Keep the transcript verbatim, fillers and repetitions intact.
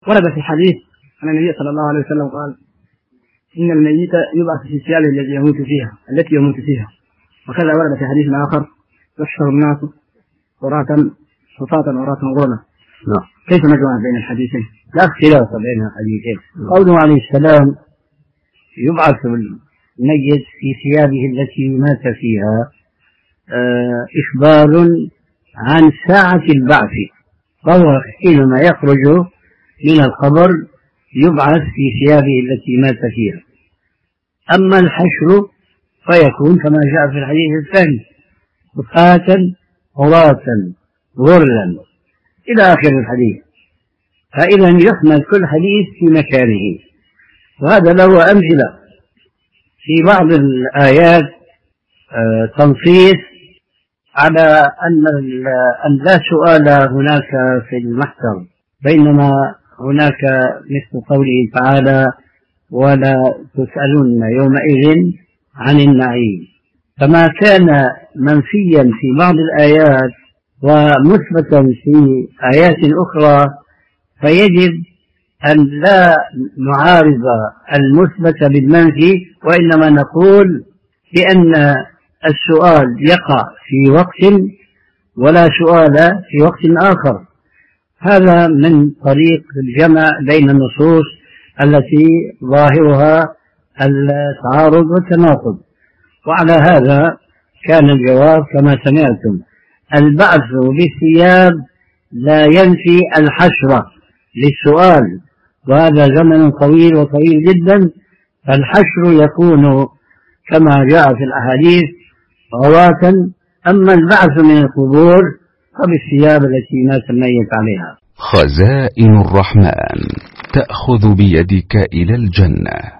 ورد في حديث أن النبي صلى الله عليه وسلم قال إن الميت يبعث في ثيابه التي يموت فيها التي يموت فيها وكذا ورد في حديث آخر يحشر الناس عراة حفاة عراة غرلا. نعم. كيف نجمع بين الحديثين؟ لا اختلاف بين الحديثين. قوله عليه السلام يبعث الميت في ثيابه التي مات فيها آه إخبار عن ساعة البعث، فهو حينما يخرج من القبر يبعث في ثيابه التي مات فيها. أما الحشر فيكون كما جاء في الحديث الثاني حفاة عراة غرلا إلى آخر الحديث، فإذا يحمل كل حديث في مكانه. وهذا له أمثلة في بعض الآيات آه تنصيص على أن أن لا سؤال هناك في المحشر، بينما هناك مثل قوله تعالى ولا تسألون يومئذ عن النعيم، فما كان منفيا في بعض الآيات ومثبتا في آيات أخرى فيجب أن لا نعارض المثبت بالمنفي، وإنما نقول بأن السؤال يقع في وقت ولا سؤال في وقت آخر. هذا من طريق الجمع بين النصوص التي ظاهرها التعارض والتناقض. وعلى هذا كان الجواب كما سمعتم: البعث بالثياب لا ينفي الحشر للسؤال، وهذا زمن طويل وطويل جدا، فالحشر يكون كما جاء في الأحاديث عراة. أما البعث من القبور فبالثياب التي مات الميت عليها. خزائن الرحمن تأخذ بيدك إلى الجنة.